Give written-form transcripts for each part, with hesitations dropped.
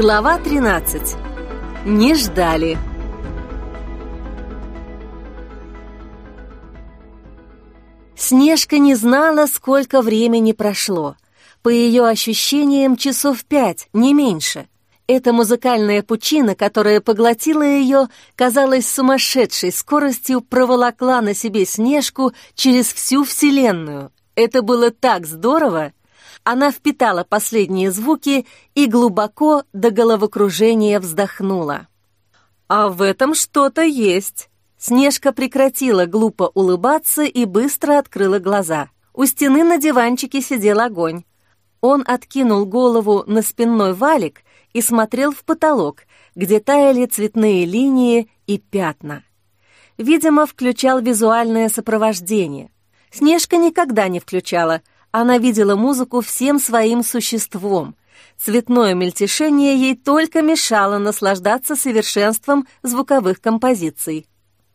Глава 13. Не ждали. Снежка не знала, сколько времени прошло. По ее ощущениям, часов 5, не меньше. Эта музыкальная пучина, которая поглотила ее, казалось, сумасшедшей скоростью проволокла на себе Снежку через всю Вселенную. Это было так здорово! Она впитала последние звуки и глубоко до головокружения вздохнула. «А в этом что-то есть!» Снежка прекратила глупо улыбаться и быстро открыла глаза. У стены на диванчике сидел Огонь. Он откинул голову на спинной валик и смотрел в потолок, где таяли цветные линии и пятна. Видимо, включал визуальное сопровождение. Снежка никогда не включала. Она видела музыку всем своим существом. Цветное мельтешение ей только мешало наслаждаться совершенством звуковых композиций.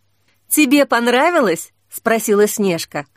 «Тебе понравилось?» — спросила Снежка.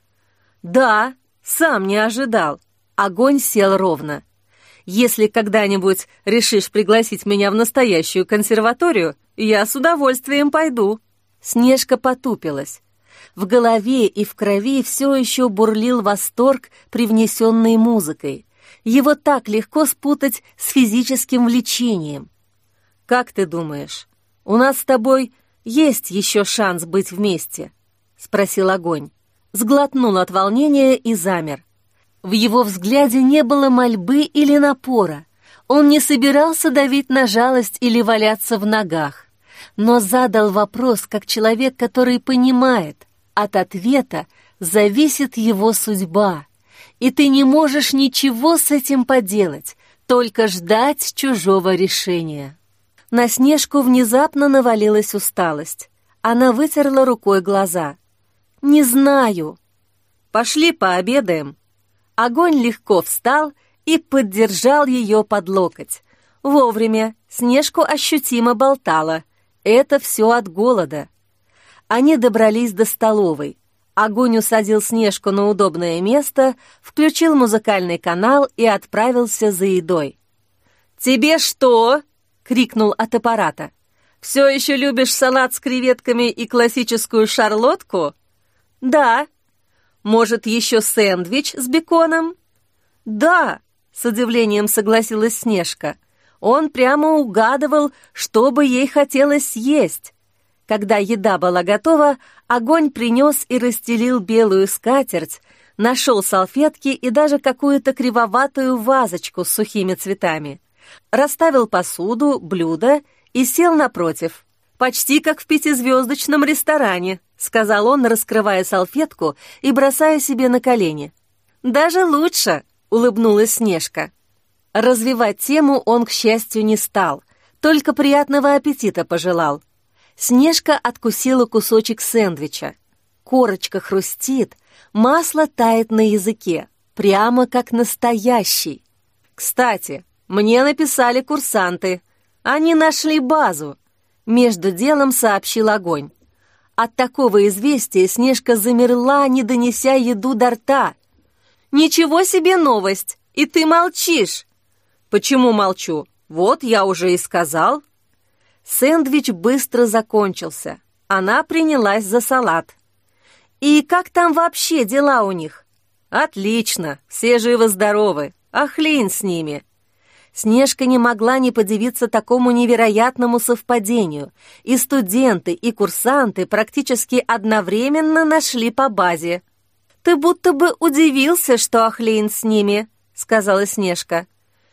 «Да, сам не ожидал». Огонь сел ровно. «Если когда-нибудь решишь пригласить меня в настоящую консерваторию, я с удовольствием пойду». Снежка потупилась. В голове и в крови все еще бурлил восторг, привнесенный музыкой. Его так легко спутать с физическим влечением. «Как ты думаешь, у нас с тобой есть еще шанс быть вместе?» — спросил Огонь. Сглотнул от волнения и замер. В его взгляде не было мольбы или напора. Он не собирался давить на жалость или валяться в ногах, но задал вопрос как человек, который понимает, от ответа зависит его судьба, и ты не можешь ничего с этим поделать, только ждать чужого решения. На Снежку внезапно навалилась усталость. Она вытерла рукой глаза. «Не знаю». «Пошли пообедаем». Огонь легко встал и поддержал ее под локоть. Вовремя Снежку ощутимо болтала. Это все от голода. Они добрались до столовой. Огонь усадил Снежку на удобное место, включил музыкальный канал и отправился за едой. «Тебе что?» — крикнул от аппарата. «Все еще любишь салат с креветками и классическую шарлотку?» «Да». «Может, еще сэндвич с беконом?» «Да», — с удивлением согласилась Снежка. Он прямо угадывал, что бы ей хотелось съесть. Когда еда была готова, Огонь принес и расстелил белую скатерть, нашел салфетки и даже какую-то кривоватую вазочку с сухими цветами. Расставил посуду, блюда и сел напротив. «Почти как в 5-звездочном ресторане», — сказал он, раскрывая салфетку и бросая себе на колени. «Даже лучше», — улыбнулась Снежка. Развивать тему он, к счастью, не стал, только приятного аппетита пожелал. Снежка откусила кусочек сэндвича. Корочка хрустит, масло тает на языке, прямо как настоящий. «Кстати, мне написали курсанты. Они нашли базу», — между делом сообщил Огонь. От такого известия Снежка замерла, не донеся еду до рта. «Ничего себе новость! И ты молчишь!» «Почему молчу? Вот я уже и сказал». Сэндвич быстро закончился. Она принялась за салат. «И как там вообще дела у них?» «Отлично, все живы-здоровы, а хрень с ними». Снежка не могла не подивиться такому невероятному совпадению. И студенты, и курсанты практически одновременно нашли по базе. «Ты будто бы удивился, что Ахлейн с ними», — сказала Снежка.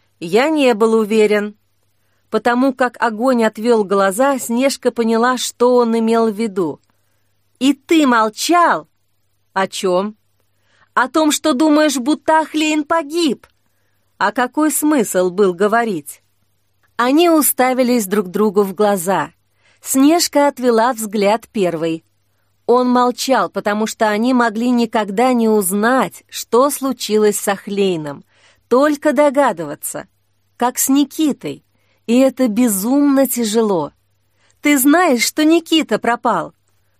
«Я не был уверен». Потому как Огонь отвел глаза, Снежка поняла, что он имел в виду. «И ты молчал?» «О чем?» «О том, что думаешь, будто Ахлейн погиб». А какой смысл был говорить? Они уставились друг другу в глаза. Снежка отвела взгляд первой. Он молчал, потому что они могли никогда не узнать, что случилось с Ахлейном, только догадываться, как с Никитой. И это безумно тяжело. Ты знаешь, что Никита пропал?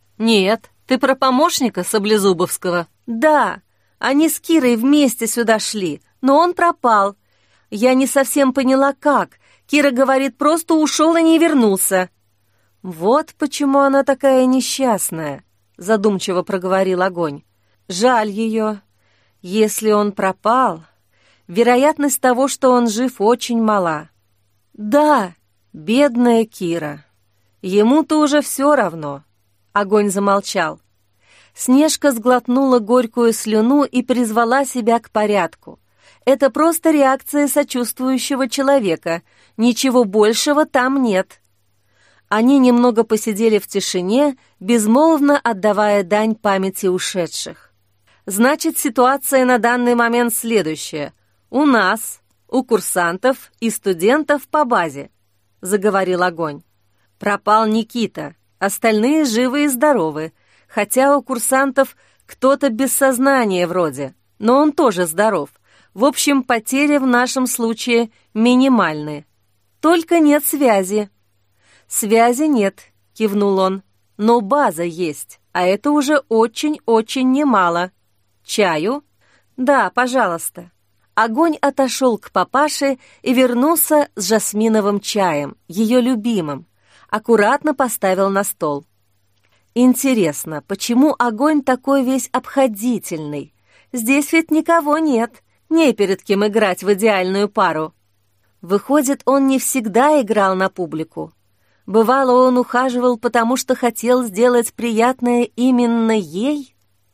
Нет, ты про помощника Саблезубовского? Да, они с Кирой вместе сюда шли, но он пропал. Я не совсем поняла, как. Кира говорит, просто ушел и не вернулся». «Вот почему она такая несчастная», — задумчиво проговорил Огонь. «Жаль ее. Если он пропал, вероятность того, что он жив, очень мала». «Да, бедная Кира. Ему-то уже все равно». Огонь замолчал. Снежка сглотнула горькую слюну и призвала себя к порядку. Это просто реакция сочувствующего человека. Ничего большего там нет. Они немного посидели в тишине, безмолвно отдавая дань памяти ушедших. «Значит, ситуация на данный момент следующая. У нас, у курсантов и студентов по базе», — заговорил Огонь. «Пропал Никита, остальные живы и здоровы, хотя у курсантов кто-то без сознания вроде, но он тоже здоров. В общем, потери в нашем случае минимальны. Только нет связи». «Связи нет», — кивнул он, — «но база есть, а это уже очень-очень немало. Чаю?» «Да, пожалуйста». Огонь отошел к папаше и вернулся с жасминовым чаем, ее любимым. Аккуратно поставил на стол. «Интересно, почему Огонь такой весь обходительный? Здесь ведь никого нет, не перед кем играть в идеальную пару». Выходит, он не всегда играл на публику. Бывало, он ухаживал, потому что хотел сделать приятное именно ей.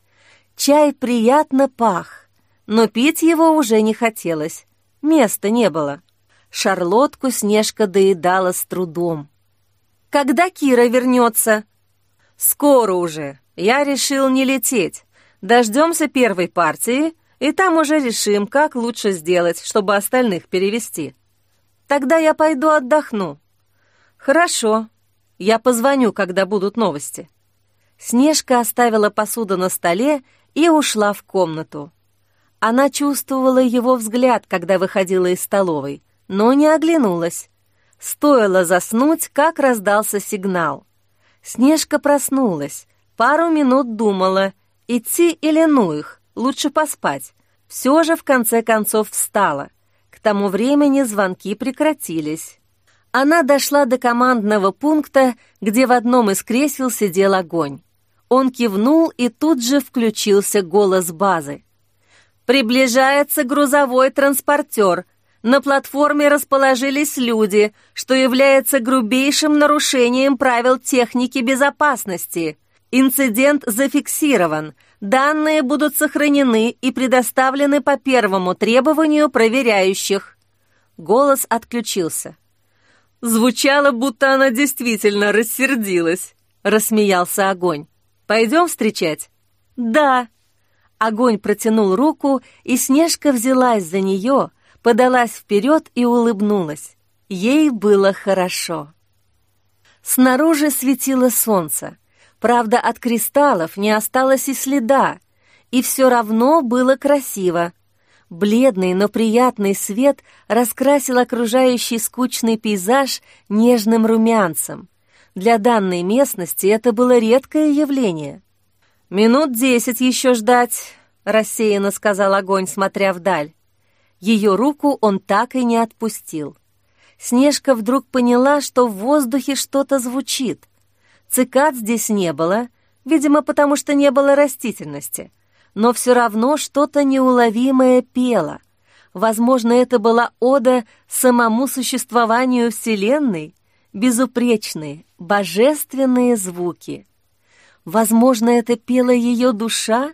Чай приятно пах, но пить его уже не хотелось, места не было. Шарлотку Снежка доедала с трудом. «Когда Кира вернется?» «Скоро уже. Я решил не лететь. Дождемся первой партии, и там уже решим, как лучше сделать, чтобы остальных перевести. Тогда я пойду отдохну». «Хорошо. Я позвоню, когда будут новости». Снежка оставила посуду на столе и ушла в комнату. Она чувствовала его взгляд, когда выходила из столовой, но не оглянулась. Стоило заснуть, как раздался сигнал. Снежка проснулась, пару минут думала, идти или ну их, лучше поспать. Все же в конце концов встала. К тому времени звонки прекратились. Она дошла до командного пункта, где в одном из кресел сидел Огонь. Он кивнул, и тут же включился голос базы. «Приближается грузовой транспортер. На платформе расположились люди, что является грубейшим нарушением правил техники безопасности. Инцидент зафиксирован. Данные будут сохранены и предоставлены по первому требованию проверяющих». Голос отключился. «Звучало, будто она действительно рассердилась», — рассмеялся Огонь. «Пойдем встречать?» «Да». Огонь протянул руку, и Снежка взялась за нее, подалась вперед и улыбнулась. Ей было хорошо. Снаружи светило солнце. Правда, от кристаллов не осталось и следа, и все равно было красиво. Бледный, но приятный свет раскрасил окружающий скучный пейзаж нежным румянцем. Для данной местности это было редкое явление. «Минут 10 еще ждать», — рассеянно сказал Огонь, смотря вдаль. Ее руку он так и не отпустил. Снежка вдруг поняла, что в воздухе что-то звучит. Цикад здесь не было, видимо, потому что не было растительности. Но все равно что-то неуловимое пело. Возможно, это была ода самому существованию Вселенной, безупречные, божественные звуки. Возможно, это пела ее душа?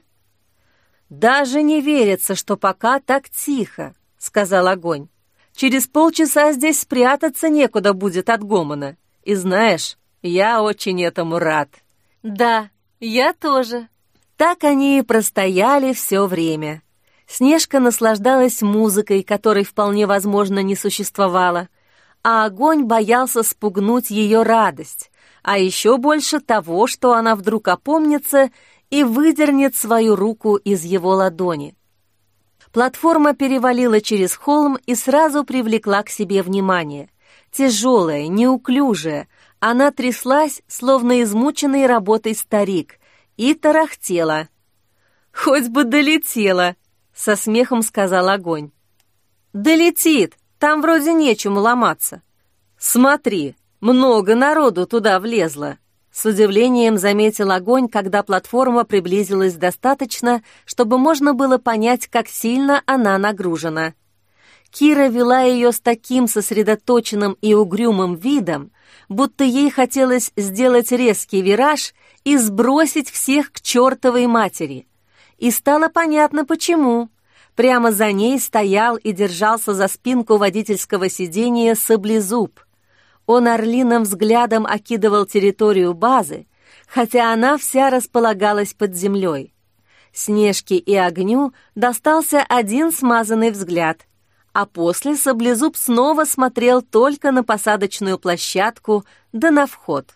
«Даже не верится, что пока так тихо», — сказал Огонь. «Через полчаса здесь спрятаться некуда будет от гомона. И знаешь, я очень этому рад». «Да, я тоже». Так они и простояли все время. Снежка наслаждалась музыкой, которой вполне возможно не существовало, а Огонь боялся спугнуть ее радость, а еще больше того, что она вдруг опомнится и выдернет свою руку из его ладони. Платформа перевалила через холм и сразу привлекла к себе внимание. Тяжелая, неуклюжая, она тряслась, словно измученный работой старик, и тарахтела. «Хоть бы долетела», — со смехом сказал Огонь. «Долетит, там вроде нечему ломаться», «Смотри, много народу туда влезло!» С удивлением заметил Огонь, когда платформа приблизилась достаточно, чтобы можно было понять, как сильно она нагружена. Кира вела ее с таким сосредоточенным и угрюмым видом, будто ей хотелось сделать резкий вираж и сбросить всех к чертовой матери. И стало понятно, почему. Прямо за ней стоял и держался за спинку водительского сиденья Саблезуб. Он орлиным взглядом окидывал территорию базы, хотя она вся располагалась под землей. Снежке и Огню достался один смазанный взгляд, а после Саблезуб снова смотрел только на посадочную площадку да на вход.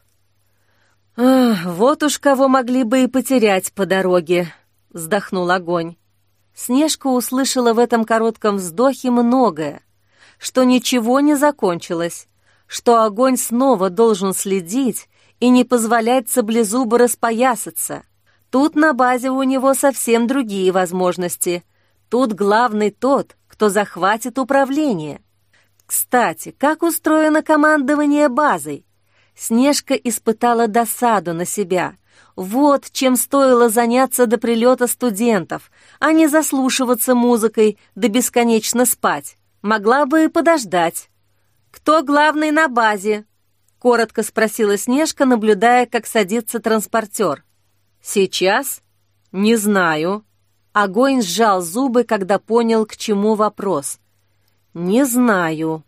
«Вот уж кого могли бы и потерять по дороге», — вздохнул Огонь. Снежка услышала в этом коротком вздохе многое, что ничего не закончилось, что Огонь снова должен следить и не позволять Саблезубу распоясаться. Тут на базе у него совсем другие возможности. Тут главный тот, кто захватит управление. Кстати, как устроено командование базой? Снежка испытала досаду на себя. Вот чем стоило заняться до прилета студентов, а не заслушиваться музыкой да бесконечно спать. Могла бы и подождать. «Кто главный на базе?» — коротко спросила Снежка, наблюдая, как садится транспортер. «Сейчас? Не знаю». Огонь сжал зубы, когда понял, к чему вопрос. «Не знаю».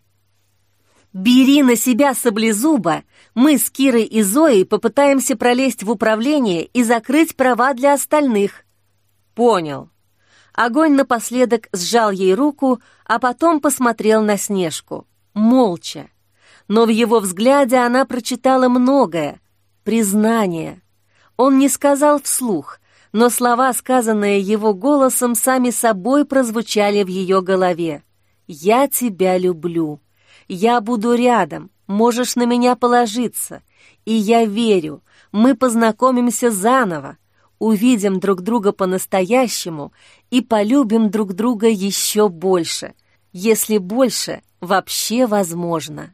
«Бери на себя Саблезуба, мы с Кирой и Зоей попытаемся пролезть в управление и закрыть права для остальных». «Понял». Огонь напоследок сжал ей руку, а потом посмотрел на Снежку. Молча. Но в его взгляде она прочитала многое. Признание. Он не сказал вслух, но слова, сказанные его голосом, сами собой прозвучали в ее голове. «Я тебя люблю. Я буду рядом. Можешь на меня положиться. И я верю. Мы познакомимся заново. Увидим друг друга по-настоящему и полюбим друг друга еще больше. Если больше вообще возможно».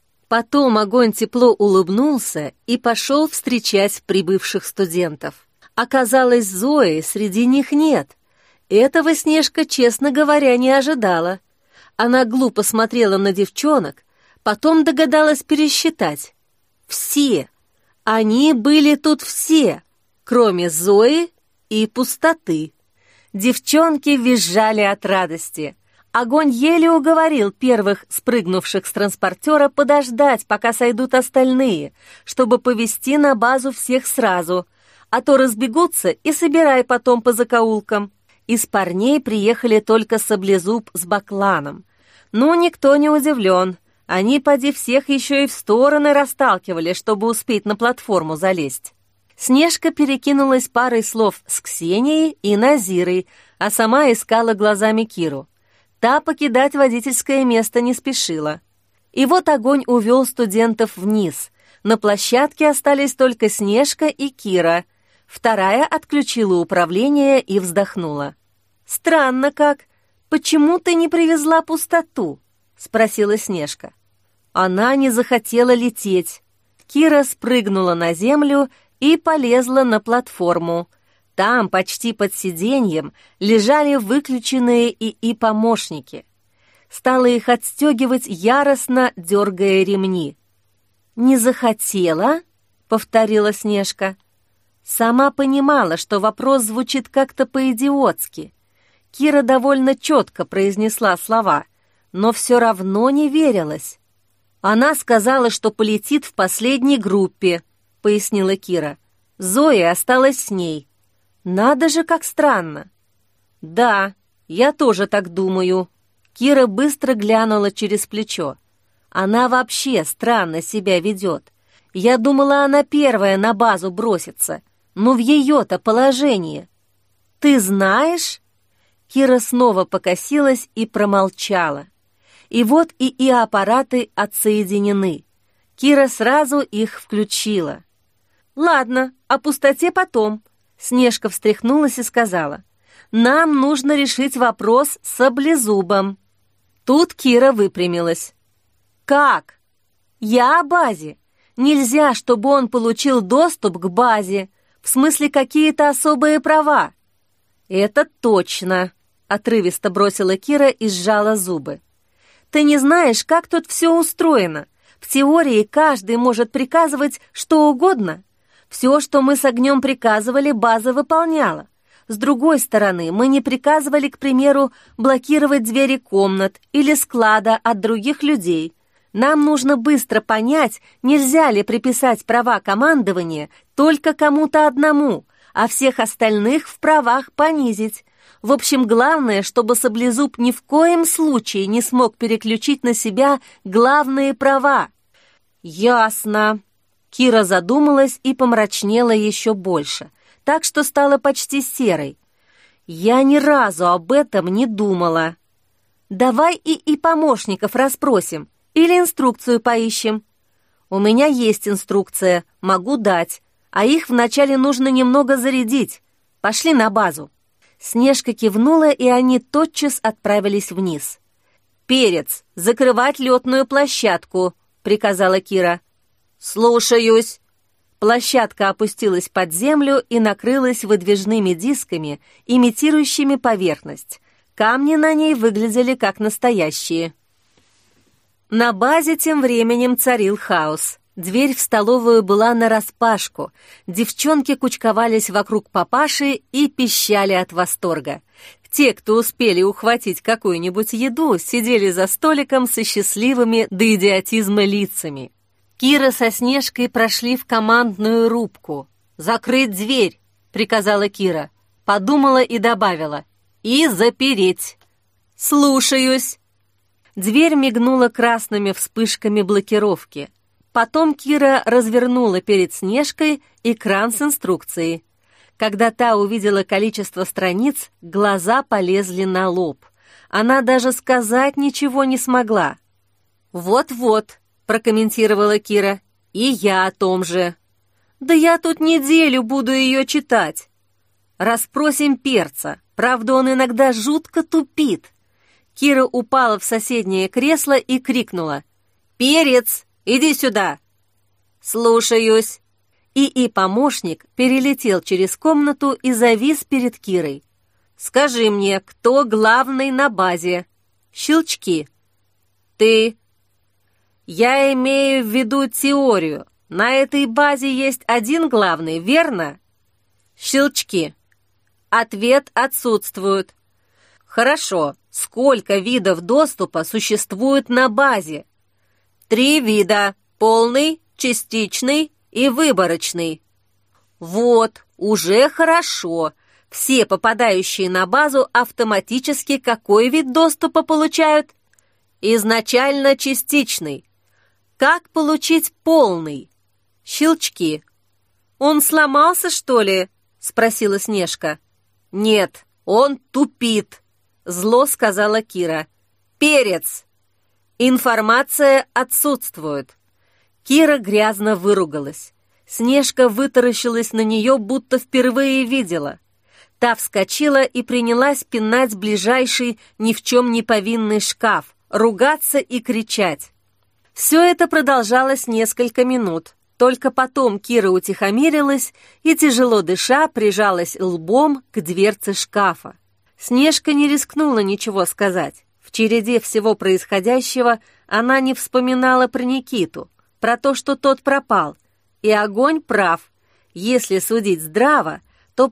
Потом Огонь тепло улыбнулся и пошел встречать прибывших студентов. Оказалось, Зои среди них нет. Этого Снежка, честно говоря, не ожидала. Она глупо смотрела на девчонок, потом догадалась пересчитать. Все. Они были тут все, кроме Зои и пустоты. Девчонки визжали от радости. Огонь еле уговорил первых спрыгнувших с транспортера подождать, пока сойдут остальные, чтобы повезти на базу всех сразу, а то разбегутся и собирай потом по закоулкам. Из парней приехали только Саблезуб с Бакланом. Ну, никто не удивлен. Они, поди, всех еще и в стороны расталкивали, чтобы успеть на платформу залезть. Снежка перекинулась парой слов с Ксенией и Назирой, а сама искала глазами Киру. Та покидать водительское место не спешила. И вот Огонь увел студентов вниз. На площадке остались только Снежка и Кира. Вторая отключила управление и вздохнула. «Странно как. Почему ты не привезла пустоту?» — спросила Снежка. Она не захотела лететь. Кира спрыгнула на землю и полезла на платформу. Там, почти под сиденьем, лежали выключенные ИИ-помощники. Стала их отстегивать, яростно дергая ремни. «Не захотела?» — повторила Снежка. Сама понимала, что вопрос звучит как-то по-идиотски. Кира довольно четко произнесла слова, но все равно не верилась. «Она сказала, что полетит в последней группе», — пояснила Кира. «Зоя осталась с ней». «Надо же, как странно!» «Да, я тоже так думаю». Кира быстро глянула через плечо. «Она вообще странно себя ведет. Я думала, она первая на базу бросится. Но в ее-то положении». «Ты знаешь?» Кира снова покосилась и промолчала. И вот ИИ-аппараты отсоединены. Кира сразу их включила. «Ладно, о пустоте потом». Снежка встряхнулась и сказала: «Нам нужно решить вопрос с Саблезубом». Тут Кира выпрямилась. «Как?» Я о базе. Нельзя, чтобы он получил доступ к базе, в смысле какие-то особые права». «Это точно», — отрывисто бросила Кира и сжала зубы. «Ты не знаешь, как тут все устроено. В теории каждый может приказывать что угодно. Все, что мы с Огнем приказывали, база выполняла. С другой стороны, мы не приказывали, к примеру, блокировать двери комнат или склада от других людей. Нам нужно быстро понять, нельзя ли приписать права командования только кому-то одному, а всех остальных в правах понизить. В общем, главное, чтобы Саблезуб ни в коем случае не смог переключить на себя главные права». «Ясно». Кира задумалась и помрачнела еще больше, так что стала почти серой. «Я ни разу об этом не думала». «Давай и помощников расспросим или инструкцию поищем». «У меня есть инструкция, могу дать, а их вначале нужно немного зарядить. Пошли на базу». Снежка кивнула, и они тотчас отправились вниз. «Перец, закрывать летную площадку», — приказала Кира. «Слушаюсь». Площадка опустилась под землю и накрылась выдвижными дисками, имитирующими поверхность. Камни на ней выглядели как настоящие. На базе тем временем царил хаос. Дверь в столовую была нараспашку. Девчонки кучковались вокруг папаши и пищали от восторга. Те, кто успели ухватить какую-нибудь еду, сидели за столиком со счастливыми до идиотизма лицами. Кира со Снежкой прошли в командную рубку. «Закрыть дверь!» — приказала Кира. Подумала и добавила. «И запереть!» «Слушаюсь!» Дверь мигнула красными вспышками блокировки. Потом Кира развернула перед Снежкой экран с инструкцией. Когда та увидела количество страниц, глаза полезли на лоб. Она даже сказать ничего не смогла. «Вот-вот», — прокомментировала Кира, — «и я о том же». «Да я тут неделю буду ее читать». «Расспросим Перца, правда, он иногда жутко тупит». Кира упала в соседнее кресло и крикнула. «Перец, иди сюда!» «Слушаюсь!» ИИ-помощник перелетел через комнату и завис перед Кирой. «Скажи мне, кто главный на базе?» Щелчки. «Ты». «Я имею в виду теорию. На этой базе есть один главный, верно?» Щелчки. «Ответ отсутствует». «Хорошо. Сколько видов доступа существует на базе?» 3 вида. Полный, частичный и выборочный. Вот, уже хорошо. Все попадающие на базу автоматически какой вид доступа получают? Изначально частичный. Как получить полный? Щелчки. «Он сломался, что ли?» — спросила Снежка. «Нет, он тупит», — зло сказала Кира. «Перец!» Информация отсутствует. Кира грязно выругалась. Снежка вытаращилась на нее, будто впервые видела. Та вскочила и принялась пинать ближайший ни в чем не повинный шкаф, ругаться и кричать. Все это продолжалось несколько минут. Только потом Кира утихомирилась и, тяжело дыша, прижалась лбом к дверце шкафа. Снежка не рискнула ничего сказать. В череде всего происходящего она не вспоминала про Никиту, про то, что тот пропал. И Огонь прав. Если судить здраво, то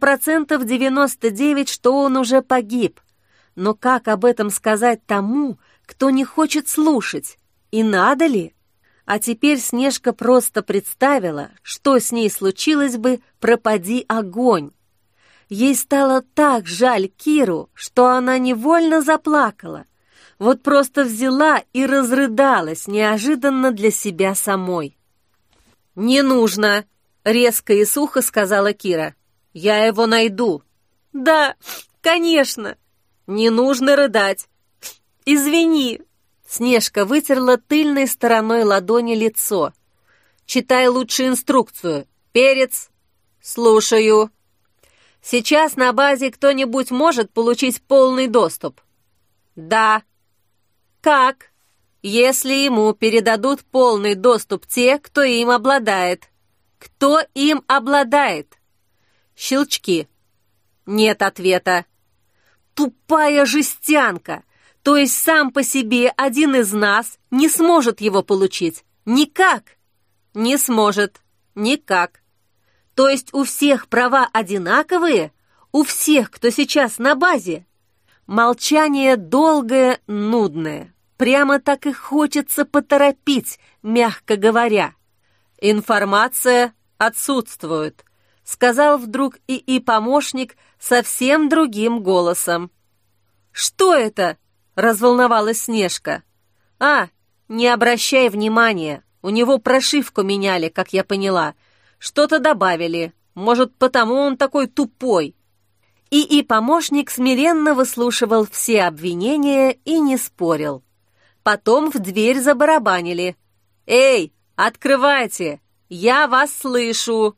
99%, что он уже погиб. Но как об этом сказать тому, кто не хочет слушать? И надо ли? А теперь Снежка просто представила, что с ней случилось бы, пропади Огонь. Ей стало так жаль Киру, что она невольно заплакала. Вот просто взяла и разрыдалась неожиданно для себя самой. «Не нужно!» — резко и сухо сказала Кира. «Я его найду». «Да, конечно!» «Не нужно рыдать!» «Извини!» Снежка вытерла тыльной стороной ладони лицо. «Читай лучше инструкцию. Перец!» «Слушаю!» «Сейчас на базе кто-нибудь может получить полный доступ?» «Да». «Как?» если ему передадут полный доступ те, кто им обладает. Кто им обладает? Щелчки. Нет ответа. Тупая жестянка! То есть сам по себе один из нас не сможет его получить? Никак! Не сможет. Никак. То есть у всех права одинаковые? У всех, кто сейчас на базе? Молчание долгое, нудное. Прямо так и хочется поторопить, мягко говоря. Информация отсутствует, сказал вдруг ИИ-помощник совсем другим голосом. «Что это?» — разволновалась Снежка. «А, не обращай внимания, у него прошивку меняли, как я поняла. Что-то добавили, может, потому он такой тупой». ИИ-помощник смиренно выслушивал все обвинения и не спорил. Потом в дверь забарабанили. «Эй, открывайте! Я вас слышу!»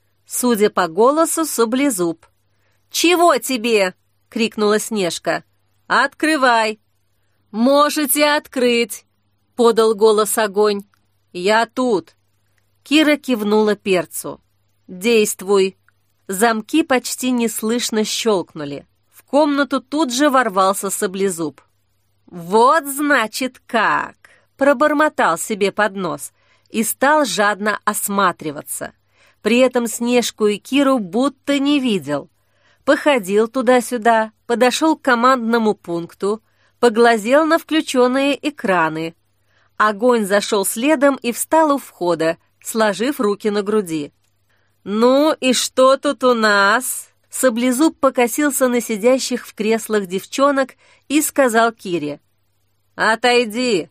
Судя по голосу, Саблезуб. «Чего тебе?» — крикнула Снежка. «Открывай!» «Можете открыть!» — подал голос Огонь. «Я тут!» Кира кивнула Перцу. «Действуй!» Замки почти неслышно щелкнули. В комнату тут же ворвался Саблезуб. «Вот значит как!» — пробормотал себе под нос и стал жадно осматриваться. При этом Снежку и Киру будто не видел. Походил туда-сюда, подошел к командному пункту, поглазел на включенные экраны. Огонь зашел следом и встал у входа, сложив руки на груди. «Ну и что тут у нас?» Саблезуб покосился на сидящих в креслах девчонок и сказал Кире: «Отойди!»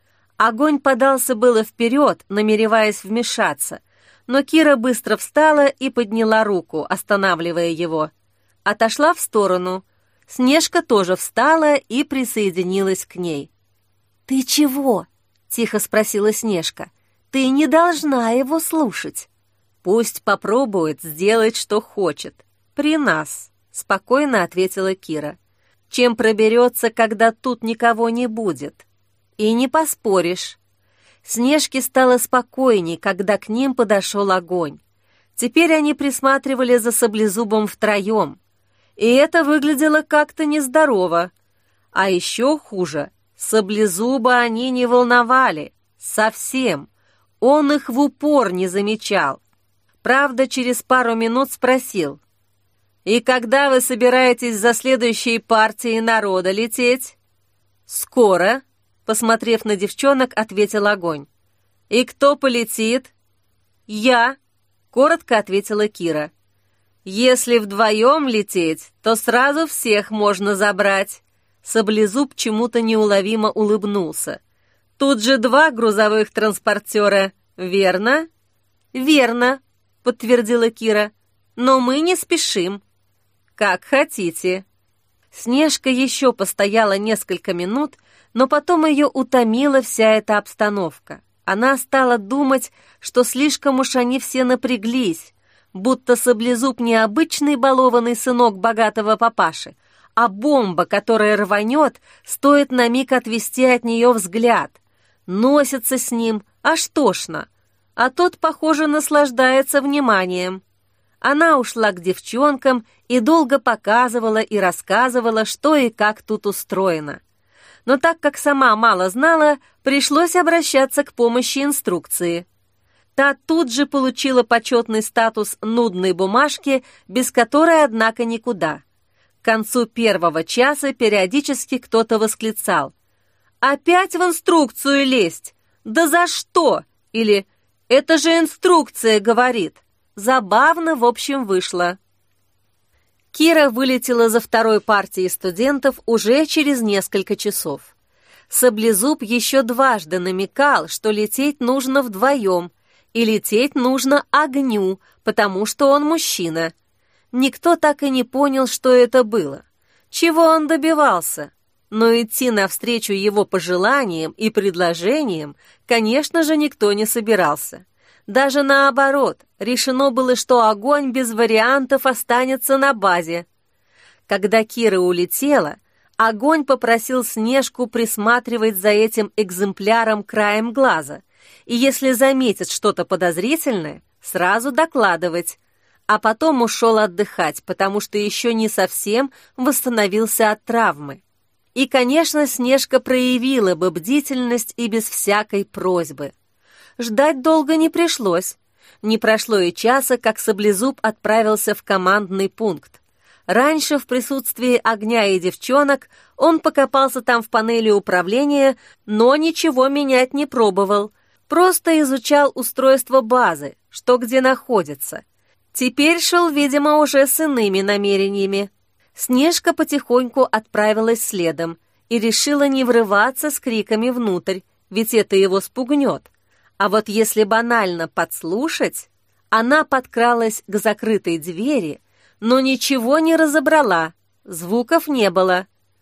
Огонь подался было вперед, намереваясь вмешаться, но Кира быстро встала и подняла руку, останавливая его. Отошла в сторону. Снежка тоже встала и присоединилась к ней. «Ты чего?» — тихо спросила Снежка. «Ты не должна его слушать». «Пусть попробует сделать, что хочет. При нас», — спокойно ответила Кира. «Чем проберется, когда тут никого не будет? И не поспоришь». Снежке стало спокойней, когда к ним подошел Огонь. Теперь они присматривали за Саблезубом втроем. И это выглядело как-то нездорово. А еще хуже, Саблезуба они не волновали. Совсем. Он их в упор не замечал. Правда, через пару минут спросил: «И когда вы собираетесь за следующей партией народа лететь?» «Скоро», — посмотрев на девчонок, ответил Огонь. «И кто полетит?» «Я», — коротко ответила Кира. «Если вдвоем лететь, то сразу всех можно забрать». Саблезуб чему-то неуловимо улыбнулся. «Тут же 2 грузовых транспортера, верно?» «Верно», — подтвердила Кира. «Но мы не спешим». «Как хотите». Снежка еще постояла несколько минут, но потом ее утомила вся эта обстановка. Она стала думать, что слишком уж они все напряглись, будто Саблезуб не обычный балованный сынок богатого папаши, а бомба, которая рванет, стоит на миг отвести от нее взгляд. Носится с ним, аж тошно. А тот, похоже, наслаждается вниманием. Она ушла к девчонкам и долго показывала и рассказывала, что и как тут устроено. Но так как сама мало знала, пришлось обращаться к помощи инструкции. Та тут же получила почетный статус нудной бумажки, без которой, однако, никуда. К концу 1-го часа периодически кто-то восклицал: «Опять в инструкцию лезть? Да за что?» Или «Это же инструкция говорит». Забавно, в общем, вышло. Кира вылетела за второй партией студентов уже через несколько часов. Саблезуб еще дважды намекал, что лететь нужно вдвоем, и лететь нужно Огню, потому что он мужчина. Никто так и не понял, что это было, чего он добивался. Но идти навстречу его пожеланиям и предложениям, конечно же, никто не собирался. Даже наоборот, решено было, что Огонь без вариантов останется на базе. Когда Кира улетела, Огонь попросил Снежку присматривать за этим экземпляром краем глаза, и если заметит что-то подозрительное, сразу докладывать, а потом ушел отдыхать, потому что еще не совсем восстановился от травмы. И, конечно, Снежка проявила бы бдительность и без всякой просьбы. Ждать долго не пришлось. Не прошло и часа, как Саблезуб отправился в командный пункт. Раньше, в присутствии Огня и девчонок, он покопался там в панели управления, но ничего менять не пробовал. Просто изучал устройство базы, что где находится. Теперь шел, видимо, уже с иными намерениями. Снежка потихоньку отправилась следом и решила не врываться с криками внутрь, ведь это его спугнет. А вот если банально подслушать, она подкралась к закрытой двери, но ничего не разобрала, звуков не было.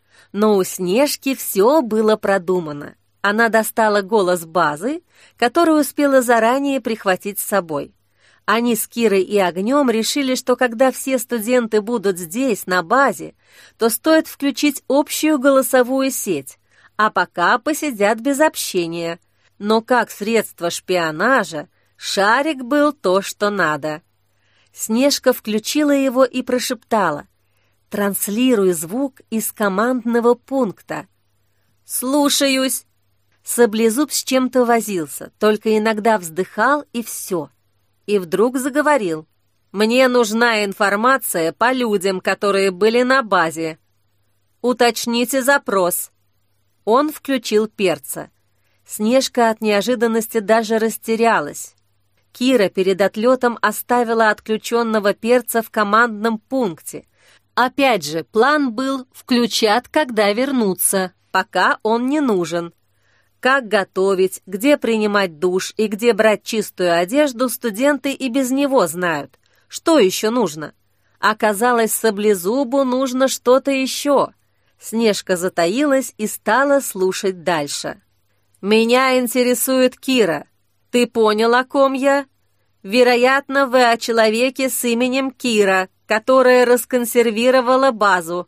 Но у Снежки все было продумано. Она достала голос базы, который успела заранее прихватить с собой. Они с Кирой и Огнем решили, что когда все студенты будут здесь, на базе, то стоит включить общую голосовую сеть, а пока посидят без общения. Но как средство шпионажа шарик был то, что надо. Снежка включила его и прошептала: «Транслируй звук из командного пункта». «Слушаюсь». Саблезуб с чем-то возился, только иногда вздыхал и все. И вдруг заговорил: «Мне нужна информация по людям, которые были на базе. Уточните запрос». Он включил перца. Снежка от неожиданности даже растерялась. Кира перед отлетом оставила отключенного перца в командном пункте. Опять же, план был: включат, когда вернутся, пока он не нужен. Как готовить, где принимать душ и где брать чистую одежду, студенты и без него знают. Что еще нужно? Оказалось, Саблезубу нужно что-то еще. Снежка затаилась и стала слушать дальше. «Меня интересует Кира. Ты понял, о ком я? Вероятно, вы о человеке с именем Кира, которая расконсервировала базу».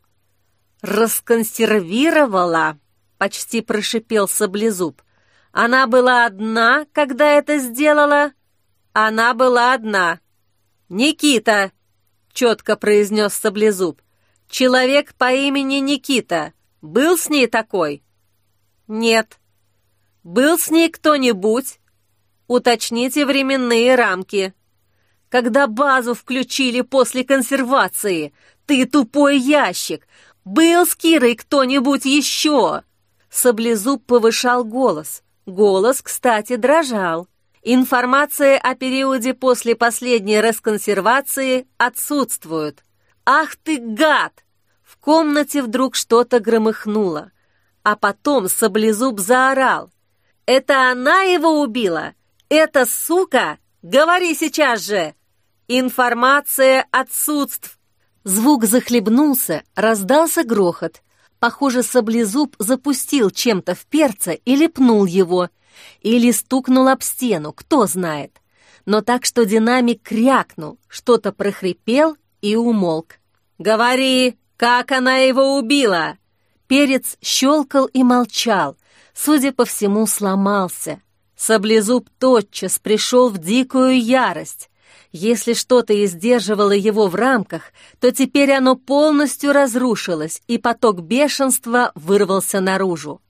«Расконсервировала?» — почти прошипел Саблезуб. «Она была одна, когда это сделала?» «Она была одна». «Никита!» — четко произнес Саблезуб. «Человек по имени Никита. Был с ней такой?» «Нет». «Был с ней кто-нибудь?» «Уточните временные рамки». «Когда базу включили после консервации? Ты тупой ящик! Был с Кирой кто-нибудь еще?» Саблезуб повышал голос. Голос, кстати, дрожал. Информация о периоде после последней расконсервации отсутствует. «Ах ты, гад!» В комнате вдруг что-то громыхнуло. А потом Саблезуб заорал: «Это она его убила? Эта сука? Говори сейчас же!» «Информация отсутств!» Звук захлебнулся, раздался грохот. Похоже, Саблезуб запустил чем-то в перца или пнул его, или стукнул об стену, кто знает. Но так, что динамик крякнул, что-то прохрипел и умолк. «Говори, как она его убила?» Перец щелкал и молчал, судя по всему, сломался. Саблезуб тотчас пришел в дикую ярость. Если что-то и сдерживало его в рамках, то теперь оно полностью разрушилось, и поток бешенства вырвался наружу.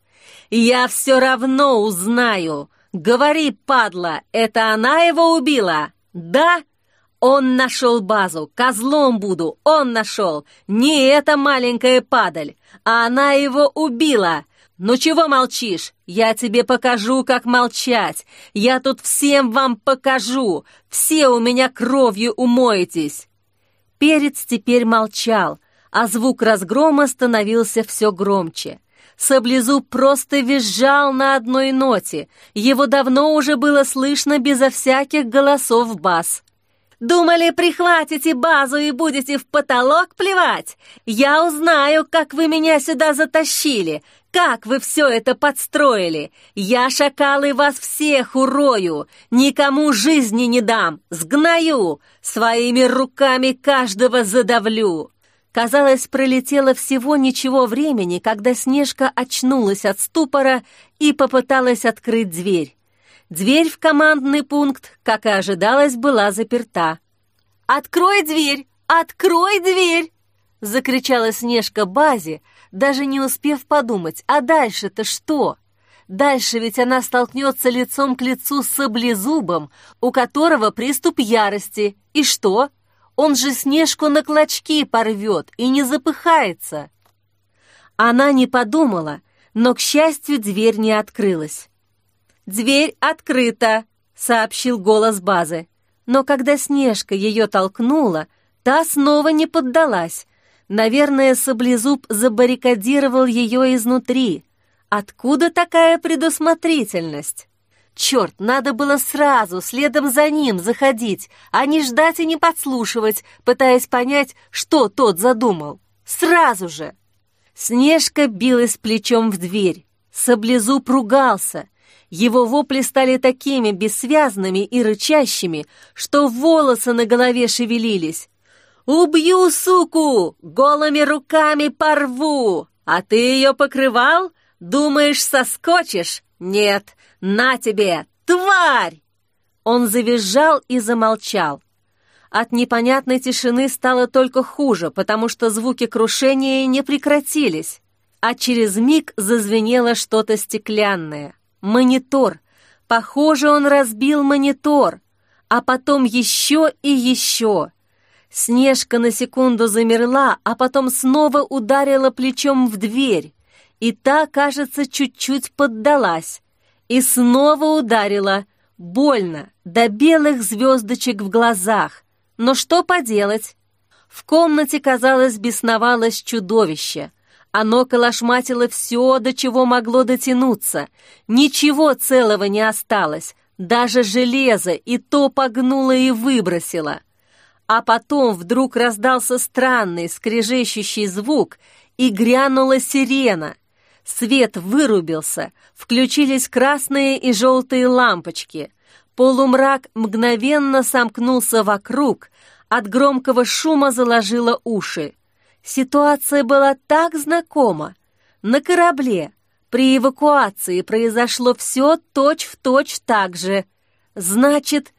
«Я все равно узнаю! Говори, падла, это она его убила? Да? Он нашел базу, козлом буду, он нашел, не эта маленькая падаль, а она его убила! Ну чего молчишь? Я тебе покажу, как молчать. Я тут всем вам покажу. Все у меня кровью умоетесь». Перец теперь молчал, а звук разгрома становился все громче. Саблезуб просто визжал на одной ноте. Его давно уже было слышно безо всяких голосов баз. «Думали, прихватите базу и будете в потолок плевать? Я узнаю, как вы меня сюда затащили, как вы все это подстроили. Я, шакалы, вас всех урою, никому жизни не дам, сгною, своими руками каждого задавлю». Казалось, пролетело всего ничего времени, когда Снежка очнулась от ступора и попыталась открыть дверь. Дверь в командный пункт, как и ожидалось, была заперта. «Открой дверь! Открой дверь!» — закричала Снежка Базе, даже не успев подумать, а дальше-то что? Дальше ведь она столкнется лицом к лицу с Саблезубом, у которого приступ ярости. И что? Он же Снежку на клочки порвет и не запыхается. Она не подумала, но, к счастью, дверь не открылась. «Дверь открыта», — сообщил голос Базы. Но когда Снежка ее толкнула, та снова не поддалась. Наверное, Саблезуб забаррикадировал ее изнутри. Откуда такая предусмотрительность? Черт, надо было сразу, следом за ним заходить, а не ждать и не подслушивать, пытаясь понять, что тот задумал. Сразу же! Снежка билась плечом в дверь. Саблезуб ругался. Его вопли стали такими бессвязными и рычащими, что волосы на голове шевелились. «Убью, суку! Голыми руками порву! А ты ее покрывал? Думаешь, соскочишь? Нет! На тебе, тварь!» Он завизжал и замолчал. От непонятной тишины стало только хуже, потому что звуки крушения не прекратились, а через миг зазвенело что-то стеклянное. Монитор. Похоже, он разбил монитор. А потом еще и еще. Снежка на секунду замерла, а потом снова ударила плечом в дверь. И та, кажется, чуть-чуть поддалась. И снова ударила. Больно, до белых звездочек в глазах. Но что поделать? В комнате, казалось, бесновалось чудовище. Оно колошматило все, до чего могло дотянуться. Ничего целого не осталось. Даже железо и то погнуло и выбросило. А потом вдруг раздался странный скрежещущий звук, и грянула сирена. Свет вырубился, включились красные и желтые лампочки. Полумрак мгновенно сомкнулся вокруг, от громкого шума заложило уши. Ситуация была так знакома. На корабле при эвакуации произошло все точь-в-точь так же. Значит...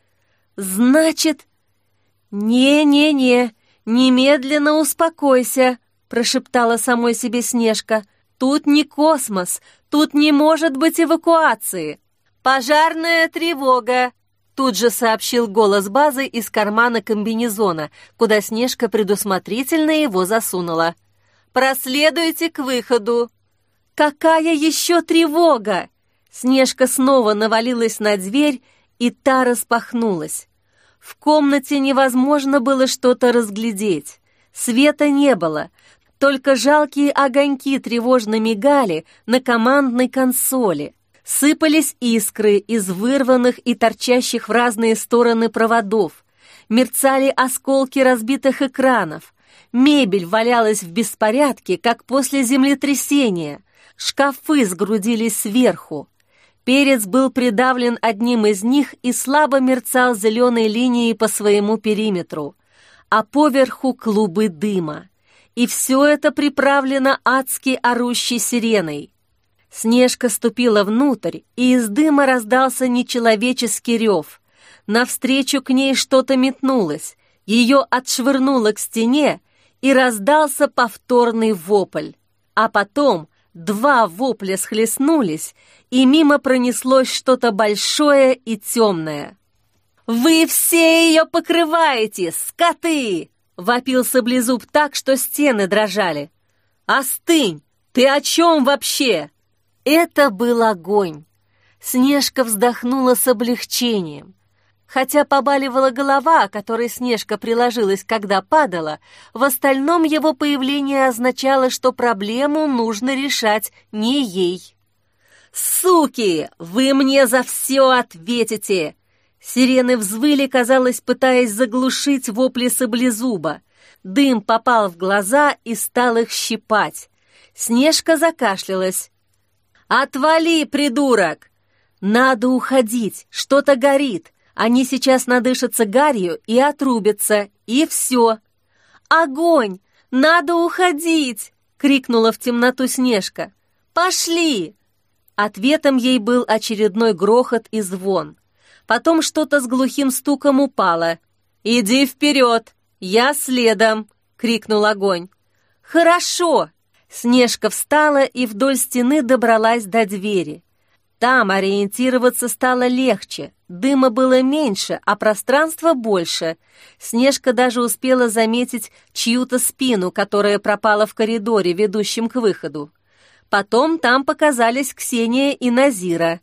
«Не-не-не, немедленно успокойся», — прошептала самой себе Снежка. «Тут не космос, тут не может быть эвакуации». «Пожарная тревога», — тут же сообщил голос Базы из кармана комбинезона, куда Снежка предусмотрительно его засунула. «Проследуйте к выходу». «Какая еще тревога?» Снежка снова навалилась на дверь, и та распахнулась. В комнате невозможно было что-то разглядеть. Света не было, только жалкие огоньки тревожно мигали на командной консоли. Сыпались искры из вырванных и торчащих в разные стороны проводов. Мерцали осколки разбитых экранов. Мебель валялась в беспорядке, как после землетрясения. Шкафы сгрудились сверху. Перец был придавлен одним из них и слабо мерцал зеленой линией по своему периметру, а поверху клубы дыма. И все это приправлено адски орущей сиреной. Снежка ступила внутрь, и из дыма раздался нечеловеческий рев. Навстречу к ней что-то метнулось, ее отшвырнуло к стене, и раздался повторный вопль. А потом 2 вопля схлестнулись, и мимо пронеслось что-то большое и темное. «Вы все ее покрываете, скоты!» — вопил Саблезуб так, что стены дрожали. «Остынь! Ты о чем вообще?» Это был огонь. Снежка вздохнула с облегчением. Хотя побаливала голова, которой Снежка приложилась, когда падала, в остальном его появление означало, что проблему нужно решать не ей. «Суки, вы мне за все ответите!» Сирены взвыли, казалось, пытаясь заглушить вопли Саблезуба. Дым попал в глаза и стал их щипать. Снежка закашлялась. «Отвали, придурок! Надо уходить, что-то горит. Они сейчас надышатся гарью и отрубятся, и все. Огонь! «Надо уходить!» — крикнула в темноту Снежка. «Пошли!» Ответом ей был очередной грохот и звон. Потом что-то с глухим стуком упало. «Иди вперед! Я следом!» — крикнул огонь. «Хорошо!» Снежка встала и вдоль стены добралась до двери. Там ориентироваться стало легче, дыма было меньше, а пространства больше. Снежка даже успела заметить чью-то спину, которая пропала в коридоре, ведущем к выходу. Потом там показались Ксения и Назира.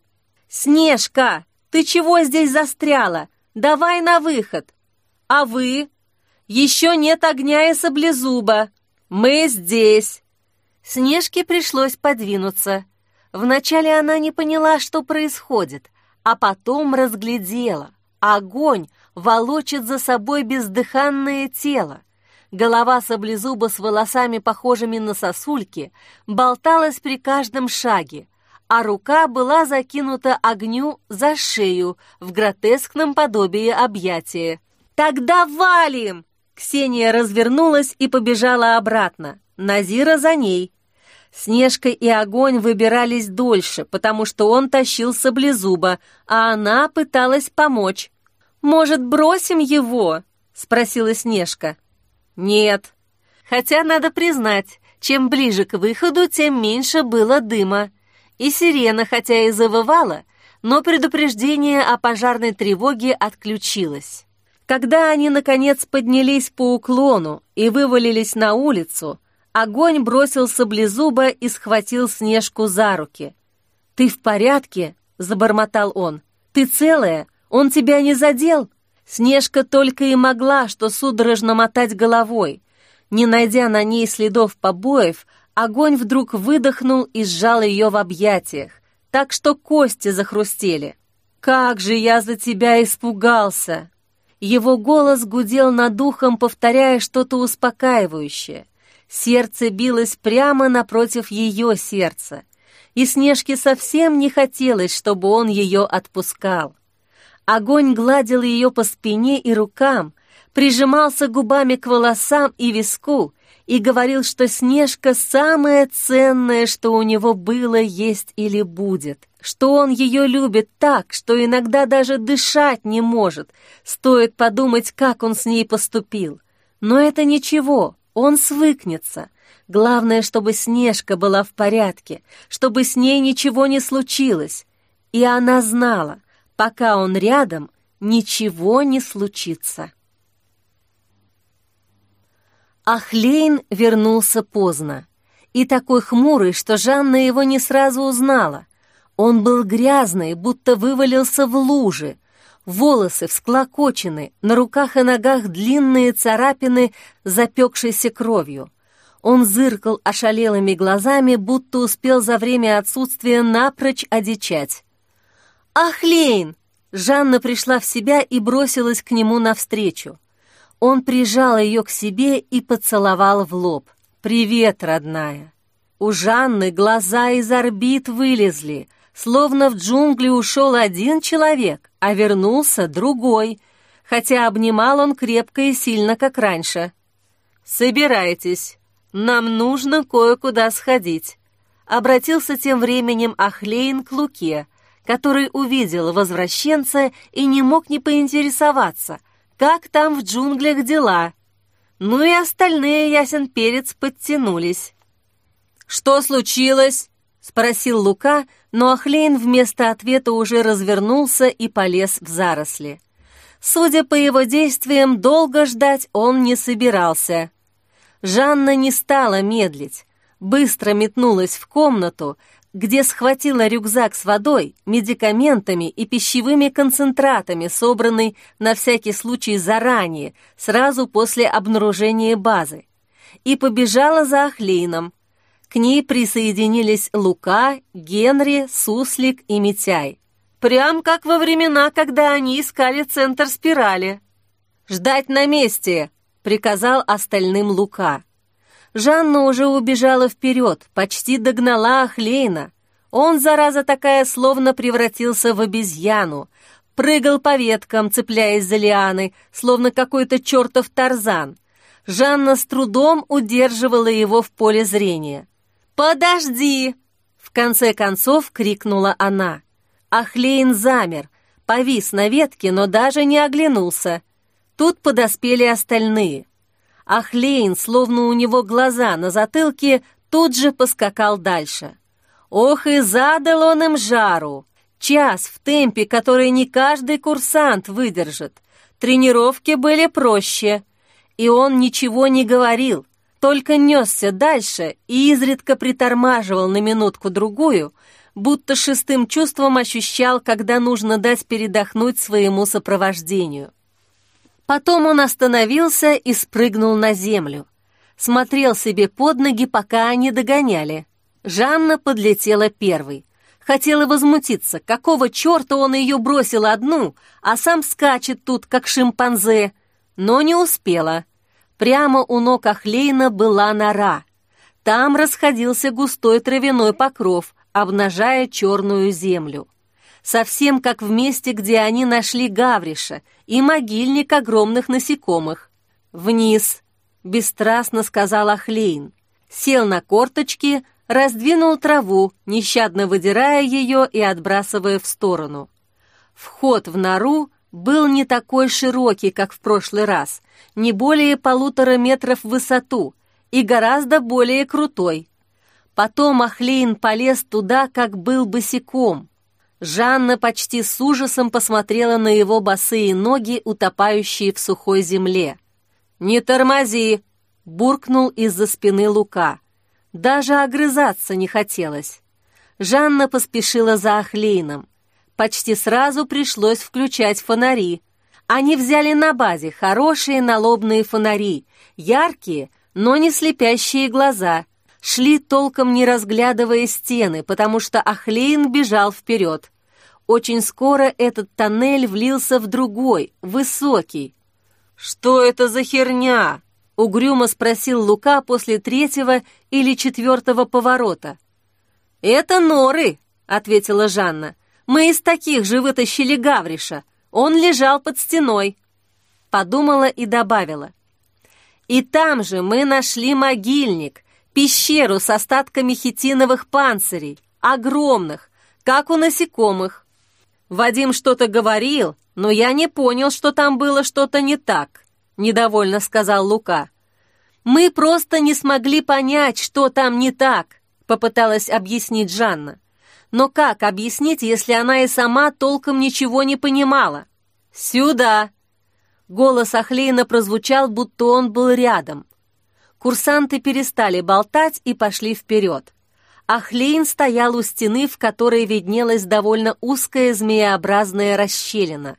«Снежка, ты чего здесь застряла? Давай на выход!» «А вы?» «Еще нет огня и саблезуба. Мы здесь!» Снежке пришлось подвинуться. Вначале она не поняла, что происходит, а потом разглядела. Огонь волочит за собой бездыханное тело. Голова саблезуба с волосами, похожими на сосульки, болталась при каждом шаге, а рука была закинута огню за шею в гротескном подобии объятия. «Тогда валим!» Ксения развернулась и побежала обратно. Назира за ней. Снежка и огонь выбирались дольше, потому что он тащил саблезуба, а она пыталась помочь. «Может, бросим его?» — спросила Снежка. «Нет». Хотя, надо признать, чем ближе к выходу, тем меньше было дыма. И сирена, хотя и завывала, но предупреждение о пожарной тревоге отключилось. Когда они, наконец, поднялись по уклону и вывалились на улицу, огонь бросил саблезуба и схватил Снежку за руки. «Ты в порядке?» — забормотал он. «Ты целая? Он тебя не задел?» Снежка только и могла что судорожно мотать головой. Не найдя на ней следов побоев, огонь вдруг выдохнул и сжал ее в объятиях, так что кости захрустели. «Как же я за тебя испугался!» Его голос гудел над ухом, повторяя что-то успокаивающее. Сердце билось прямо напротив ее сердца, и Снежке совсем не хотелось, чтобы он ее отпускал. Огонь гладил ее по спине и рукам, прижимался губами к волосам и виску и говорил, что Снежка самое ценное, что у него было, есть или будет, что он ее любит так, что иногда даже дышать не может, стоит подумать, как он с ней поступил. Но это ничего. Он свыкнется. Главное, чтобы Снежка была в порядке, чтобы с ней ничего не случилось. И она знала, пока он рядом, ничего не случится. Ахлейн вернулся поздно и такой хмурый, что Жанна его не сразу узнала. Он был грязный, будто вывалился в луже. Волосы всклокочены, на руках и ногах длинные царапины, запекшейся кровью. Он зыркал ошалелыми глазами, будто успел за время отсутствия напрочь одичать. «Ахлейн!» Жанна пришла в себя и бросилась к нему навстречу. Он прижал ее к себе и поцеловал в лоб. «Привет, родная!» У Жанны глаза из орбит вылезли, словно в джунгли ушел один человек, а вернулся другой, хотя обнимал он крепко и сильно, как раньше. «Собирайтесь, нам нужно кое-куда сходить», — обратился тем временем Ахлейн к Луке, который увидел возвращенца и не мог не поинтересоваться, как там в джунглях дела. Ну и остальные, ясен перец, подтянулись. «Что случилось?» — спросил Лука, но Ахлейн вместо ответа уже развернулся и полез в заросли. Судя по его действиям, долго ждать он не собирался. Жанна не стала медлить, быстро метнулась в комнату, где схватила рюкзак с водой, медикаментами и пищевыми концентратами, собранный на всякий случай заранее, сразу после обнаружения базы, и побежала за Ахлейном. К ней присоединились Лука, Генри, Суслик и Митяй. Прям как во времена, когда они искали центр спирали. «Ждать на месте!» — приказал остальным Лука. Жанна уже убежала вперед, почти догнала Ахлейна. Он, зараза такая, словно превратился в обезьяну. Прыгал по веткам, цепляясь за лианы, словно какой-то чертов Тарзан. Жанна с трудом удерживала его в поле зрения. «Подожди!» — в конце концов крикнула она. Ахлейн замер, повис на ветке, но даже не оглянулся. Тут подоспели остальные. Ахлейн, словно у него глаза на затылке, тут же поскакал дальше. Ох, и задал он им жару! Час в темпе, который не каждый курсант выдержит. Тренировки были проще. И он ничего не говорил, только несся дальше и изредка притормаживал на минутку-другую, будто шестым чувством ощущал, когда нужно дать передохнуть своему сопровождению. Потом он остановился и спрыгнул на землю. Смотрел себе под ноги, пока они догоняли. Жанна подлетела первой. Хотела возмутиться, какого черта он ее бросил одну, а сам скачет тут, как шимпанзе. Но не успела. Прямо у ног Ахлейна была нора. Там расходился густой травяной покров, обнажая черную землю. Совсем как в месте, где они нашли Гавриша и могильник огромных насекомых. «Вниз», — бесстрастно сказал Ахлейн. Сел на корточки, раздвинул траву, нещадно выдирая ее и отбрасывая в сторону. Вход в нору был не такой широкий, как в прошлый раз, не более 1,5 метра в высоту и гораздо более крутой. Потом Ахлейн полез туда, как был босиком. Жанна почти с ужасом посмотрела на его босые ноги, утопающие в сухой земле. «Не тормози!» — буркнул из-за спины Лука. Даже огрызаться не хотелось. Жанна поспешила за Ахлейном. Почти сразу пришлось включать фонари. Они взяли на базе хорошие налобные фонари, яркие, но не слепящие глаза. Шли толком не разглядывая стены, потому что Ахлейн бежал вперед. Очень скоро этот тоннель влился в другой, высокий. «Что это за херня?» — угрюмо спросил Лука после 3-го или 4-го поворота. «Это норы», — ответила Жанна. «Мы из таких же вытащили Гавриша. Он лежал под стеной». Подумала и добавила. «И там же мы нашли могильник, пещеру с остатками хитиновых панцирей, огромных, как у насекомых. Вадим что-то говорил, но я не понял, что там было что-то не так», — недовольно сказал Лука. «Мы просто не смогли понять, что там не так», — попыталась объяснить Жанна. Но как объяснить, если она и сама толком ничего не понимала? «Сюда!» Голос Ахлейна прозвучал, будто он был рядом. Курсанты перестали болтать и пошли вперед. Ахлейн стоял у стены, в которой виднелась довольно узкая змееобразная расщелина.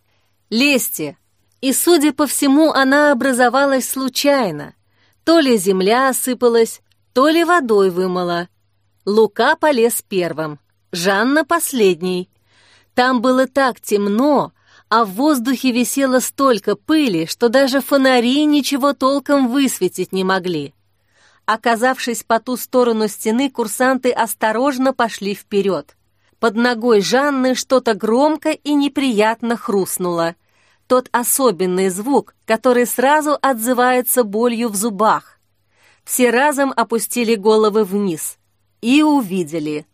«Лезьте!» И, судя по всему, она образовалась случайно. То ли земля осыпалась, то ли водой вымыла. Лука полез первым, Жанна последней. Там было так темно, а в воздухе висело столько пыли, что даже фонари ничего толком высветить не могли. Оказавшись по ту сторону стены, курсанты осторожно пошли вперед. Под ногой Жанны что-то громко и неприятно хрустнуло. Тот особенный звук, который сразу отзывается болью в зубах. Все разом опустили головы вниз и увидели.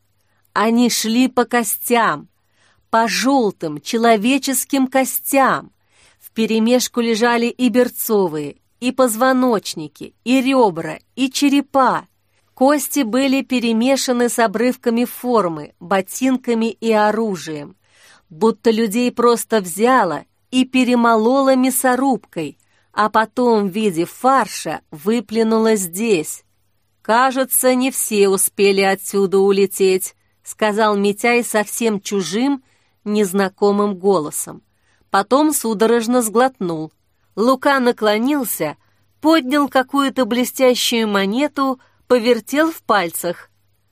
Они шли по костям, по желтым человеческим костям. Вперемешку лежали и берцовые, и позвоночники, и ребра, и черепа. Кости были перемешаны с обрывками формы, ботинками и оружием. Будто людей просто взяло и перемололо мясорубкой, а потом в виде фарша выплюнуло здесь. «Кажется, не все успели отсюда улететь», — сказал Митяй совсем чужим, незнакомым голосом. Потом судорожно сглотнул. Лука наклонился, поднял какую-то блестящую монету, повертел в пальцах.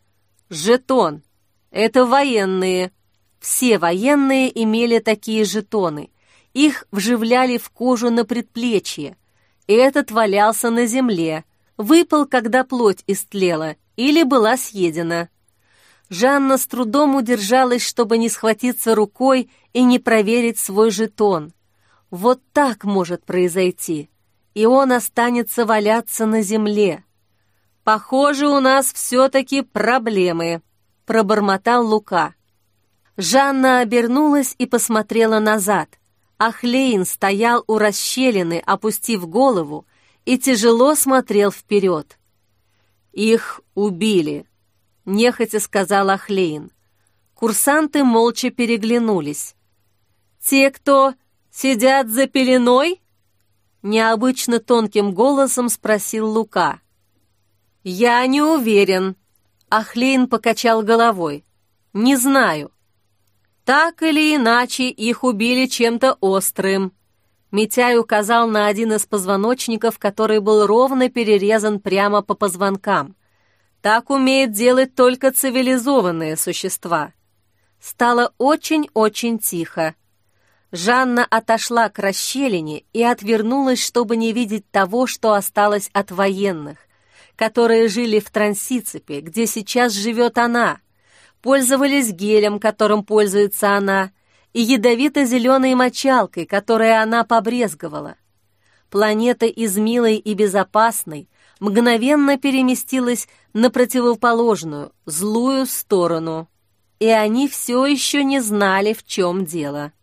«Жетон. Это военные». Все военные имели такие жетоны. Их вживляли в кожу на предплечье. Этот валялся на земле, выпал, когда плоть истлела или была съедена. Жанна с трудом удержалась, чтобы не схватиться рукой и не проверить свой жетон. Вот так может произойти. и он останется валяться на земле. «Похоже, у нас все-таки проблемы», — пробормотал Лука. Жанна обернулась и посмотрела назад. Ахлейн стоял у расщелины, опустив голову, и тяжело смотрел вперед. «Их убили», — нехотя сказал Ахлейн. Курсанты молча переглянулись. «Те, кто сидят за пеленой?» — необычно тонким голосом спросил Лука. «Я не уверен», — Ахлейн покачал головой. «Не знаю». «Так или иначе, их убили чем-то острым». Митяй указал на один из позвоночников, который был ровно перерезан прямо по позвонкам. Так умеют делать только цивилизованные существа. Стало очень-очень тихо. Жанна отошла к расщелине и отвернулась, чтобы не видеть того, что осталось от военных, которые жили в Трансицепе, где сейчас живет она, пользовались гелем, которым пользуется она, и ядовито-зеленой мочалкой, которой она побрезговала. Планета из милой и безопасной мгновенно переместилась на противоположную, злую сторону, и они все еще не знали, в чем дело.